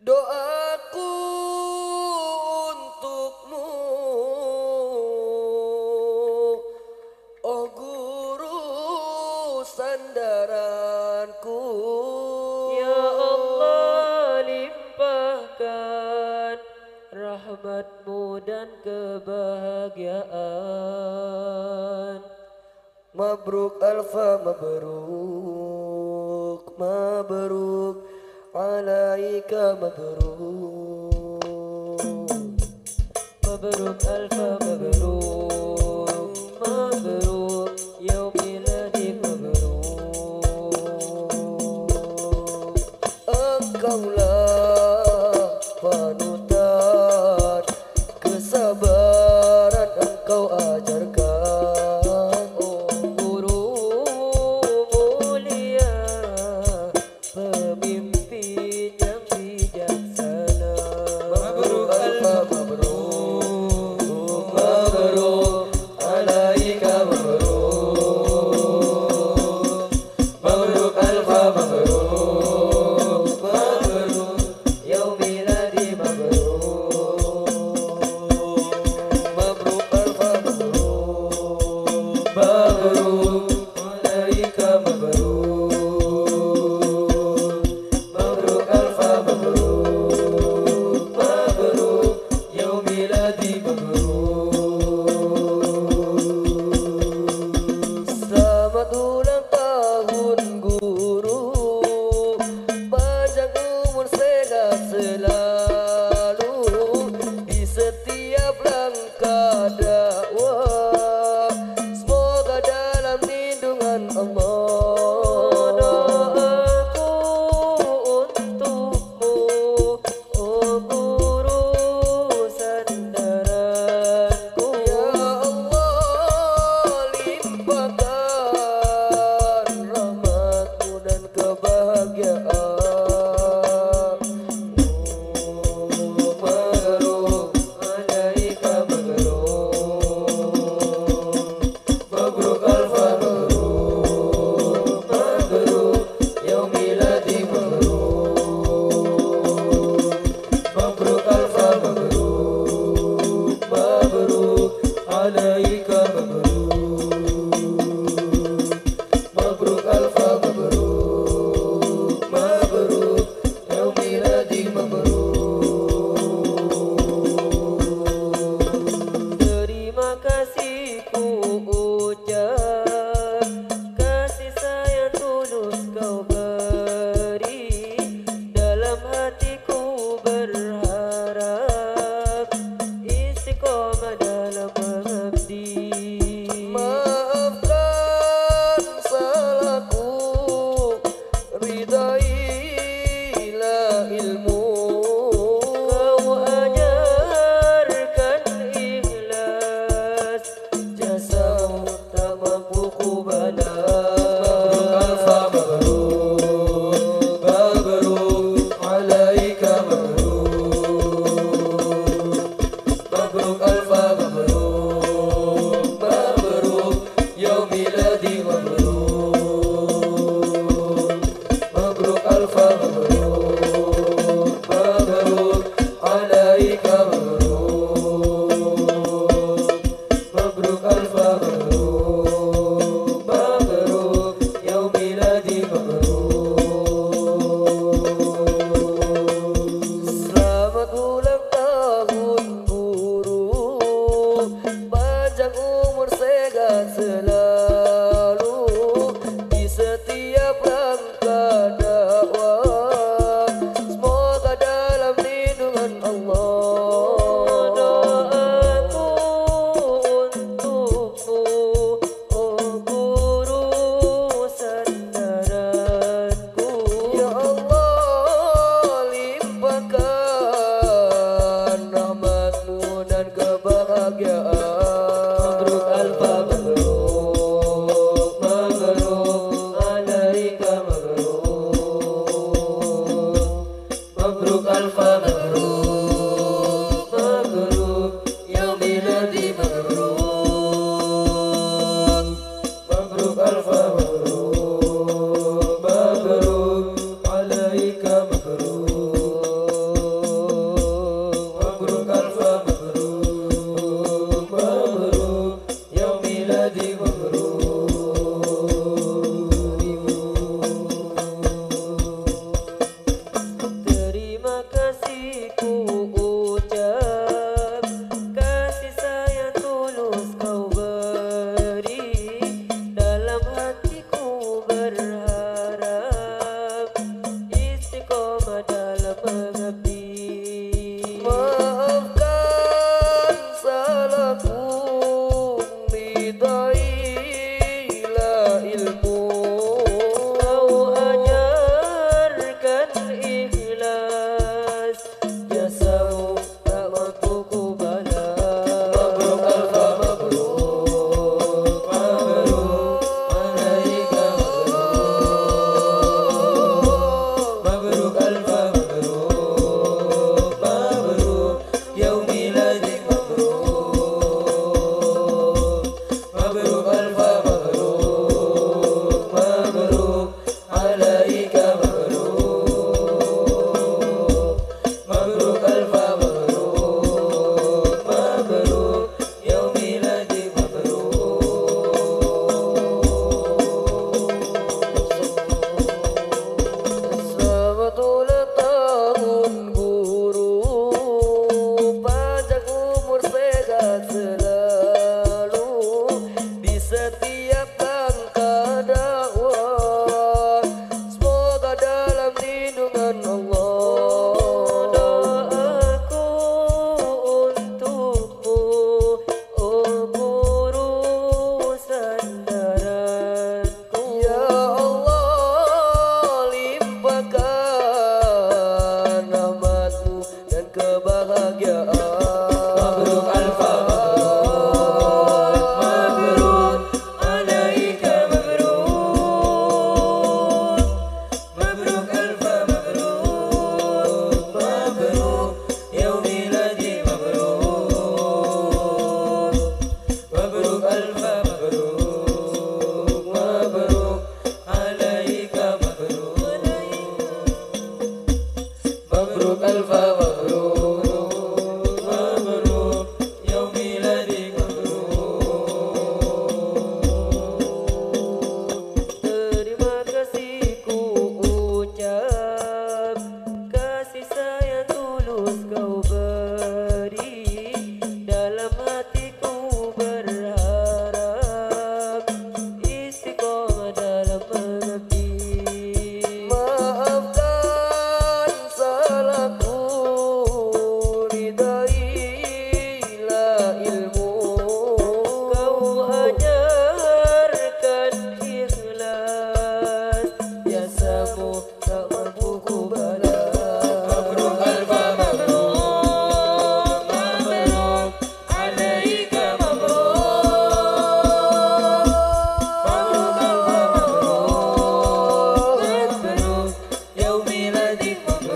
Doaku untukmu, oh guru sandaranku. Ya Allah, limpahkan rahmat-Mu dan kebahagiaan. Mabruk alfa mabruk, mabruk alaika mabruk. Mabruk alfa mabruk, mabruk yaum miladik mabruk. Engkaulah panutan, kesabaran engkau ajarkan. Oh guru mulia, pemimpin yang bijaksana. Mabruk alfa mabruk, mabruk alaika mabruk. Mabruk alfa mabruk, mabruk yaum miladi mabruk. Mabruk alfa mabruk, mabruk alaika mabruk. Mabruk alfa mabruk, mabruk yaum miladi mabruk. Selamat ulang tahun guru, panjang umur sehat selalu, di setiap langkah dakwah, semoga dalam lindungan Allah. Doaku untukmu, oh guru sandaranku. Ya Allah, limpahkan rahmat-Mu dan kebahagiaan. Mabruk alaika mabruk. Mabruk alfa mabruk, mabruk yaum miladi mabruk. Mabruk alfa mabruk, mabruk alaika mabruk. Mabruk alfa mabruk, mabruk yaum miladi mabruk. Terima kasih ku ucap, kasih sayang tulus kau beri, dalam hatiku berharap istiqomah dalam mengabdi. Maafkan salahku, ridailah ilmu. Kau ajarkan ikhlas, jasamu tak mampu ku balas. Mabruk alfa mabruk, mabruk alaika mabruk. Mabruk alfa mabruk, mabruk yaum miladi mabruk. Mabruk alfa mabruk, mabruk alaika mabruk. Mabruk alfa mabruk, mabruk yaum miladi mabruk. Selamat ulang tahun guru, panjang umur sehat selalu, di setiap langkah dakwah, semoga dalam lindungan Allah. Doaku untukmu, oh guru sandaranku. Ya Allah, limpahkan rahmat-Mu dan kebahagiaan. Mabruk alfa mabruk, mabruk alaika mabruk. Mabruk alfa mabruk, mabruk yaum miladi mabruk. Mabruk alfa mabruk, mabruk alaika mabruk. Mabruk alfa mabruk Mabruk Yaum miladik Terima kasih ku ucap, kasih sayang tulus kau beri, dalam hatiku berharap istiqomah dalam mengerti. Maafkan salahku, ridailah ilmu kau ajarkan ikhlas, biasamu tak mampu ku balas. Mabruk alfa mabruk Mabruk alaika mabruk Mabruk alfa mabruk Mabruk Yaum miladik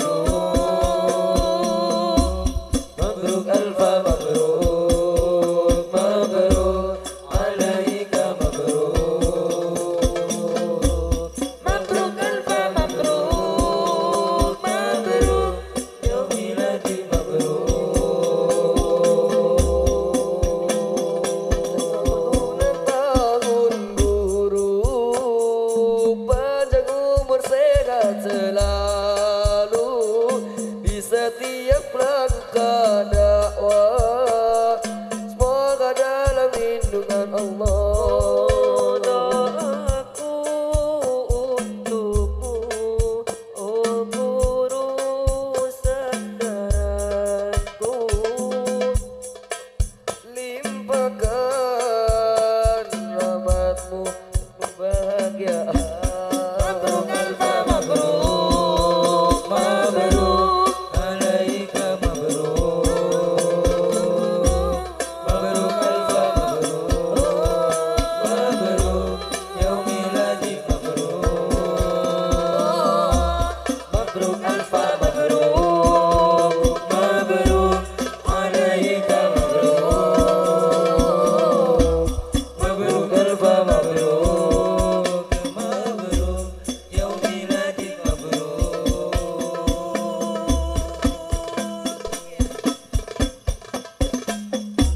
mabruk Mabruk alfa mabruk Mabruk alaika mabruk Mabruk alfa mabruk Mabruk Yaum miladik mabruk Ulang tahun guru, panjang umur sehat selalu, di setiap langkah